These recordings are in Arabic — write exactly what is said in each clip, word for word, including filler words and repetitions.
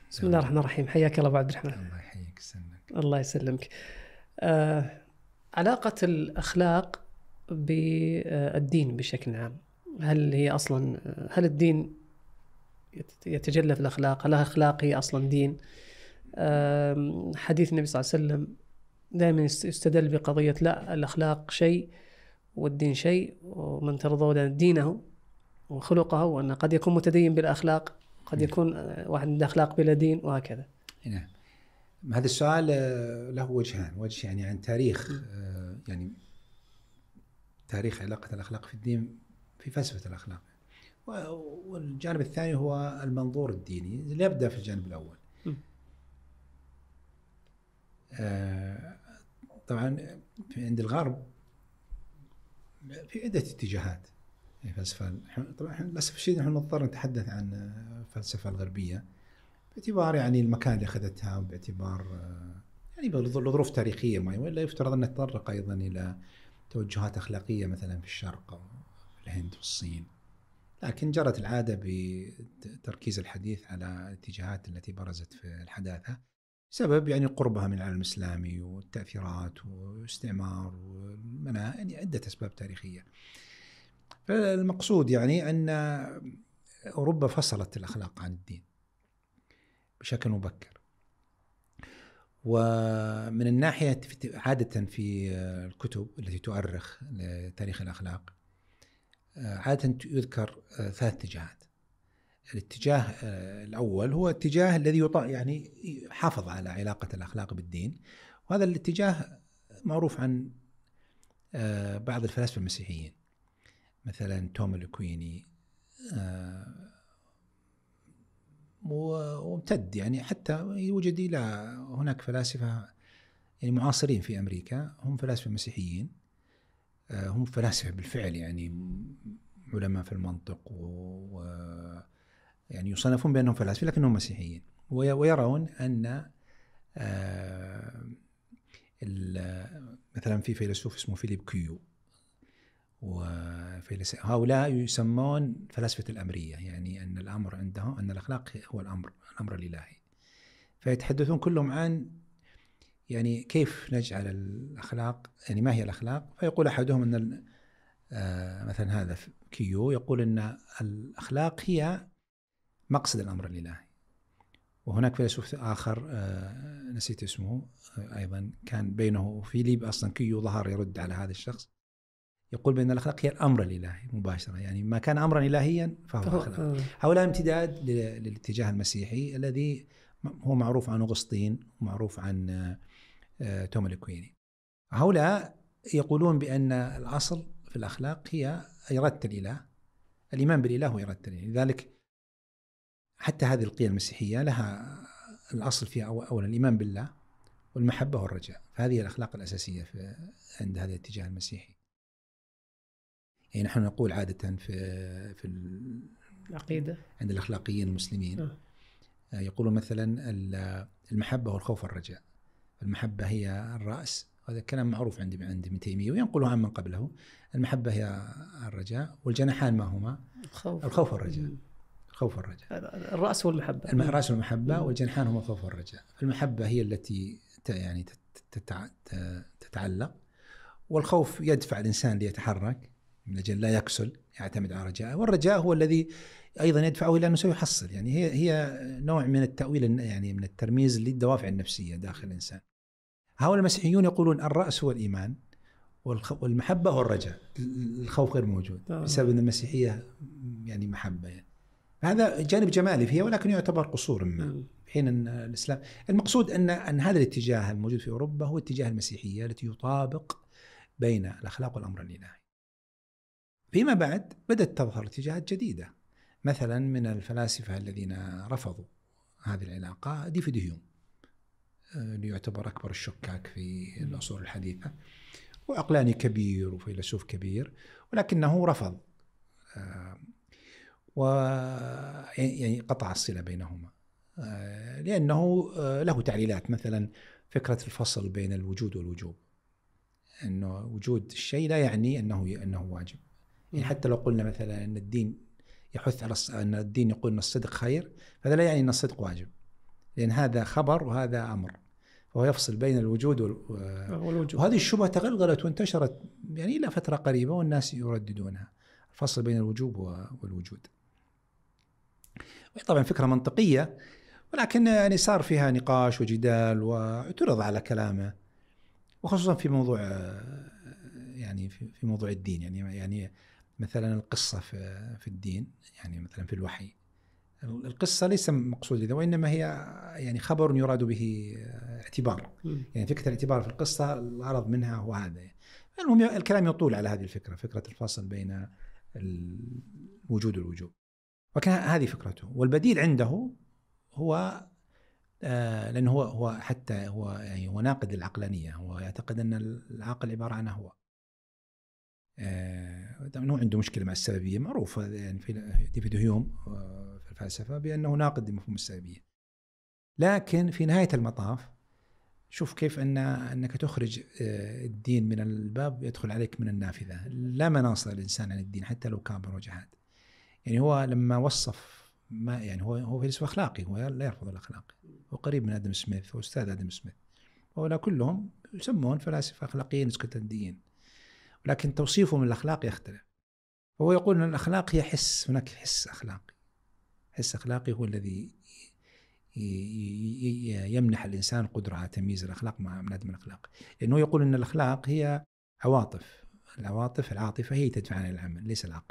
بسم الله الرحمن الرحيم. حياك الله أبو عبد الرحمن. الله يحييك ويسلمك. الله يسلمك. آه علاقة الأخلاق بالدين بشكل عام، هل هي أصلا هل الدين يتجلى في الأخلاق؟ هل الأخلاق هي أصلا دين؟ آه حديث النبي صلى الله عليه وسلم دائما يستدل بقضية لا الأخلاق شيء والدين شيء، ومن ترضون دينه وخلقه، وأن قد يكون متدين بالأخلاق، قد يكون واحد عنده أخلاق بلا دين، وهكذا. نعم. هذا السؤال له وجهان، وجه يعني عن تاريخ يعني تاريخ علاقة الأخلاق في الدين في فلسفة الأخلاق، والجانب الثاني هو المنظور الديني. نبدأ في الجانب الأول. طبعا عند الغرب في عدة اتجاهات في فلسفة. طبعا للأسف الشديد نحن نضطر نتحدث عن الفلسفة الغربية باعتبار يعني المكان اللي أخذتها، وباعتبار يعني لظروف تاريخية معينة، ولا يفترض أن نتطرق أيضا إلى توجهات أخلاقية مثلا في الشرق أو في الهند والصين، لكن جرت العادة بتركيز الحديث على الاتجاهات التي برزت في الحداثة بسبب يعني قربها من العالم الإسلامي والتأثيرات والاستعمار ومنع يعني عدة أسباب تاريخية. فالمقصود يعني أن أوروبا فصلت الأخلاق عن الدين بشكل مبكر. ومن الناحية عادة في الكتب التي تؤرخ لتاريخ الأخلاق عادة يذكر ثلاث اتجاهات. الاتجاه الأول هو الاتجاه الذي يطا يعني حافظ على علاقة الأخلاق بالدين، وهذا الاتجاه معروف عن بعض الفلاسفة المسيحيين مثلا توم الأكويني، وامتد يعني حتى يوجد إلى هناك فلاسفة يعني معاصرين في أمريكا هم فلاسفة مسيحيين، هم فلاسفة بالفعل يعني علماء في المنطق، و يعني يصنفون بأنهم فلاسفة لكنهم مسيحيين، ويرون أن مثلا في فيلسوف اسمه فيليب كيو، وهؤلاء يسمون فلاسفة الأمرية، يعني أن الأمر عندهم أن الأخلاق هو الأمر الأمر الإلهي. فيتحدثون كلهم عن يعني كيف نجعل الأخلاق، يعني ما هي الأخلاق. فيقول أحدهم أن مثلا هذا كيو يقول أن الأخلاق هي مقصد الأمر الإلهي. وهناك فيلسوف آخر نسيت اسمه أيضا كان بينه وفيليب، أصلا كيو ظهر يرد على هذا الشخص، يقول بأن الأخلاق هي الأمر الإلهي مباشرة، يعني ما كان أمرا إلهيا فهو أخلاق. هؤلاء امتداد للاتجاه المسيحي الذي هو معروف عن أغسطين ومعروف عن توم الأكويني. هؤلاء يقولون بأن الأصل في الأخلاق هي إرادة الإله، الإيمان بالإله وإرادة الإله. لذلك حتى هذه القيم المسيحية لها الأصل فيها أولا الإيمان بالله والمحبة والرجاء، فهذه الأخلاق الأساسية في عند هذا الاتجاه المسيحي. يعني نحن نقول عادة في في العقيدة عند الأخلاقيين المسلمين أه. يقولون مثلا المحبة والخوف والرجاء. المحبة هي الرأس، هذا كلام معروف عند عند ابن تيمية وينقله عن من قبله. المحبة هي الرجاء، والجناحان ما هما؟ الخوف, الخوف والرجاء. الخوف والرجاء، الرأس والمحبة. الرأس والمحبة، والجناحان هما الخوف والرجاء. المحبة هي التي يعني تتعلق، والخوف يدفع الإنسان ليتحرك من أجل لا يكسل يعتمد على رجاءه، والرجاء هو الذي أيضا يدفعه إلى أنه سيحصل. يعني هي هي نوع من التأويل يعني من الترميز للدوافع النفسية داخل الإنسان. هؤلاء المسيحيون يقولون الرأس هو الإيمان والمحبة هو الرجاء، الخوف غير موجود بسبب أن المسيحية يعني محبة. يعني هذا جانب جمالي فيها ولكن يعتبر قصور ما، حين أن الإسلام المقصود أن أن هذا الاتجاه الموجود في أوروبا هو اتجاه المسيحية التي يطابق بين الأخلاق والأمر الإلهي. فيما بعد بدأت تظهر اتجاهات جديدة، مثلا من الفلاسفة الذين رفضوا هذه العلاقة ديفيد هيوم، اللي يعتبر أكبر الشكاك في العصور الحديثة، وعقلاني كبير وفيلسوف كبير، ولكنه رفض ويعني قطع الصلة بينهما، لأنه له تعليلات. مثلا فكرة الفصل بين الوجود والوجوب، أنه وجود الشيء لا يعني أنه أنه واجب. يعني حتى لو قلنا مثلا أن الدين يحث على أن الدين يقول أن الصدق خير، فهذا لا يعني أن الصدق واجب. لأن هذا خبر وهذا أمر، فهو يفصل بين الوجود والوجود. وهذه الشبهة تغلغلت وانتشرت يعني إلى فترة قريبة والناس يرددونها، الفصل بين الوجوب والوجود. طبعا فكرة منطقية، ولكن يعني صار فيها نقاش وجدال واعترض على كلامه، وخصوصا في موضوع يعني في موضوع الدين. يعني يعني مثلا القصة في في الدين، يعني مثلا في الوحي القصة ليس مقصود لذا، وإنما هي يعني خبر يراد به اعتبار. يعني فكرة الاعتبار في القصة الغرض منها هو هذا. المهم الكلام يطول على هذه الفكرة، فكرة الفصل بين الوجود والوجوب، وكان هذه فكرته. والبديل عنده هو آه لأنه هو هو حتى هو يعني هو ناقد للعقلانية، هو يعتقد أن العقل عبارة عن هو. آه هو عنده مشكلة مع السببية معروفة، يعني في ديفيد هيوم في الفلسفة بأنه ناقد لمفهوم السببية. لكن في نهاية المطاف شوف كيف أن أنك تخرج الدين من الباب يدخل عليك من النافذة. لا مناص للإنسان عن الدين حتى لو كان بوجهات. يعني هو لما وصف ما يعني هو هو فيلسوف أخلاقي، هو لا يرفض الأخلاق، هو قريب من آدم سميث وأستاذ آدم سميث، ولا كلهم يسمون فلاسفة أخلاقيين اسكتلنديين، ولكن توصيفهم للأخلاق يختلف. هو يقول أن الأخلاق هي حس، هناك حس أخلاقي، حس أخلاقي هو الذي يمنح الإنسان قدرة على تمييز الأخلاق مع عدم الأخلاق. لأنه يقول أن الأخلاق هي عواطف، العواطف العاطفة هي تدفعنا للعمل ليس العقل،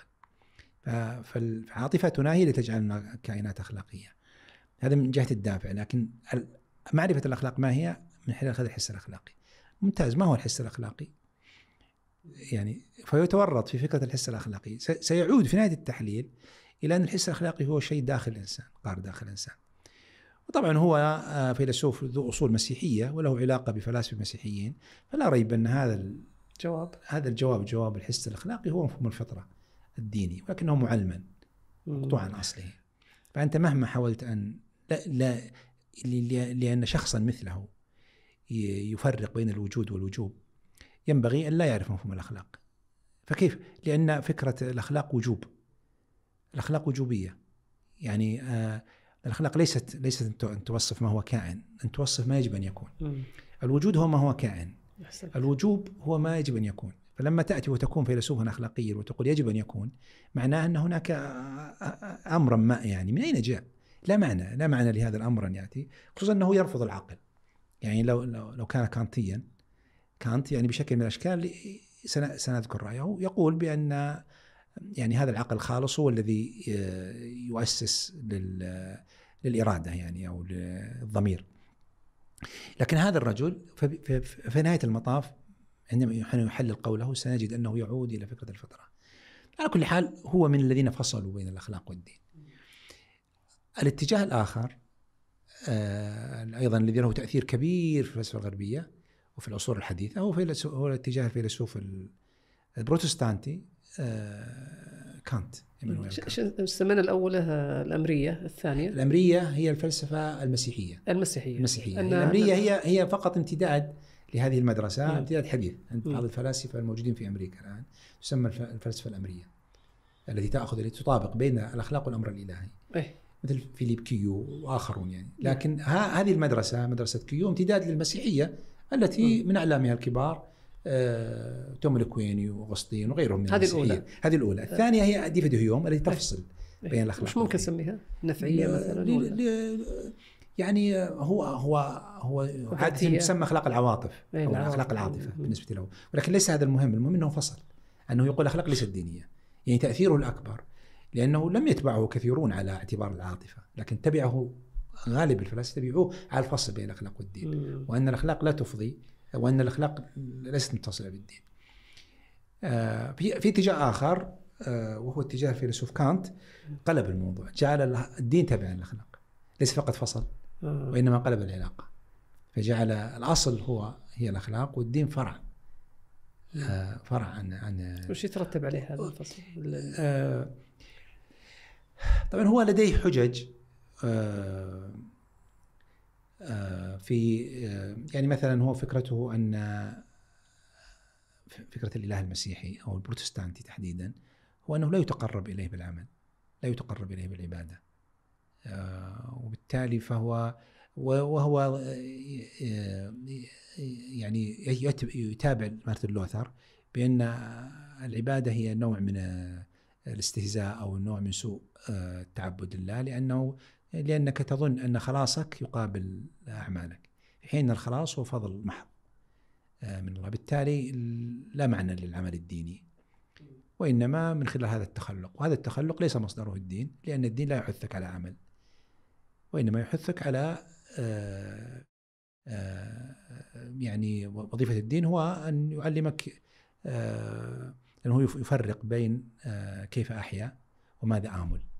فعاطفتنا هي اللي تجعلنا كائنات أخلاقية. هذا من جهة الدافع. لكن معرفة الأخلاق ما هي من خلال هذا الحس الأخلاقي. ممتاز. ما هو الحس الأخلاقي؟ يعني فيتورط في فكرة الحس الأخلاقي، سيعود في نهاية التحليل إلى أن الحس الأخلاقي هو شيء داخل الإنسان، قار داخل الإنسان. وطبعا هو فيلسوف ذو أصول مسيحية وله علاقة بفلاسفة مسيحيين، فلا ريب أن هذا الجواب هذا الجواب جواب الحس الأخلاقي هو مفهوم الفطرة الديني، ولكنه معلما مقطوع عن أصله. فأنت مهما حاولت أن لا, لا لأن شخصا مثله يفرق بين الوجود والوجوب ينبغي أن لا يعرف مفهوم الأخلاق. فكيف؟ لأن فكرة الأخلاق وجوب، الأخلاق وجوبية. يعني آه الأخلاق ليست ليست أن توصف ما هو كائن، أن توصف ما يجب أن يكون. م. الوجود هو ما هو كائن، الوجوب هو ما يجب أن يكون. فلما تأتي وتكون فيلسوفا أخلاقيا وتقول يجب أن يكون، معناه أن هناك أمرا ما، يعني من أين جاء؟ لا معنى لا معنى لهذا الأمر أن يأتي، خصوصا أنه يرفض العقل. يعني لو لو, لو كان كانتيا، كانت يعني بشكل من الأشكال سنذكر رأيه، يقول بأن يعني هذا العقل الخالص هو الذي يؤسس للإرادة يعني أو للضمير. لكن هذا الرجل في نهاية المطاف عندما يحلل قوله سنجد أنه يعود إلى فكرة الفطرة. على كل حال هو من الذين فصلوا بين الأخلاق والدين. الاتجاه الآخر أيضا الذي له تأثير كبير في الفلسفة الغربية وفي العصور الحديثة هو هو الاتجاه الفيلسوف البروتستانتي كانت. السمنة الأولى الأمرية، الثانية الأمرية هي الفلسفة المسيحية. المسيحية المسيحية الأمرية هي هي فقط امتداد لهذه المدرسة، م. امتداد حديث عند بعض الفلاسفة الموجودين في أمريكا الآن تسمى الفلسفة الأمرية، التي تأخذ التي تطابق بين الأخلاق والأمر الإلهي. إيه؟ مثل فيليب كيو وآخرون يعني. لكن ها هذه المدرسة مدرسة كيو امتداد للمسيحية التي م. من أعلامها الكبار آه، توم الكويني وأغسطين وغيرهم من هذه الأولى. هذه الأولى. الثانية هي ديفيد هيوم التي تفصل إيه؟ بين الأخلاق. مش ممكن نسميها نفعية مثلا؟ ل... ل... يعني هو هو هو عادة تسمى أخلاق العواطف أو العواطف. أخلاق العاطفة م. بالنسبة له، ولكن ليس هذا المهم. المهم أنه فصل، أنه يقول الأخلاق ليست دينية. يعني تأثيره الأكبر لأنه لم يتبعه كثيرون على اعتبار العاطفة، لكن تبعه غالب الفلاسفة تبعوه على الفصل بين الأخلاق والدين، م. وأن الأخلاق لا تفضي، وأن الأخلاق ليست متصلة بالدين. آه في في اتجاه آخر آه وهو اتجاه فيلسوف كانت، قلب الموضوع، جعل الدين تبعا للأخلاق، ليس فقط فصل وإنما قلب العلاقة، فجعل الأصل هو هي الأخلاق والدين فرع آه فرع عن عن وش يترتب عليه هذا الفصل؟ آه طبعا هو لديه حجج آه آه في آه يعني مثلا هو فكرته أن فكرة الإله المسيحي أو البروتستانتي تحديدا هو أنه لا يتقرب إليه بالعمل، لا يتقرب إليه بالعبادة، آه وبالتالي فهو وهو يعني يتابع مارتن لوثر بأن العبادة هي نوع من الاستهزاء أو نوع من سوء تعبد الله، لأنه لأنك تظن أن خلاصك يقابل أعمالك، في حين الخلاص هو فضل محض من الله. بالتالي لا معنى للعمل الديني، وإنما من خلال هذا التخلق، وهذا التخلق ليس مصدره الدين، لأن الدين لا يحثك على عمل، وإنما يحثك على آآ آآ يعني وظيفة الدين هو أن يعلمك أنه يفرق بين كيف أحيا وماذا آمل.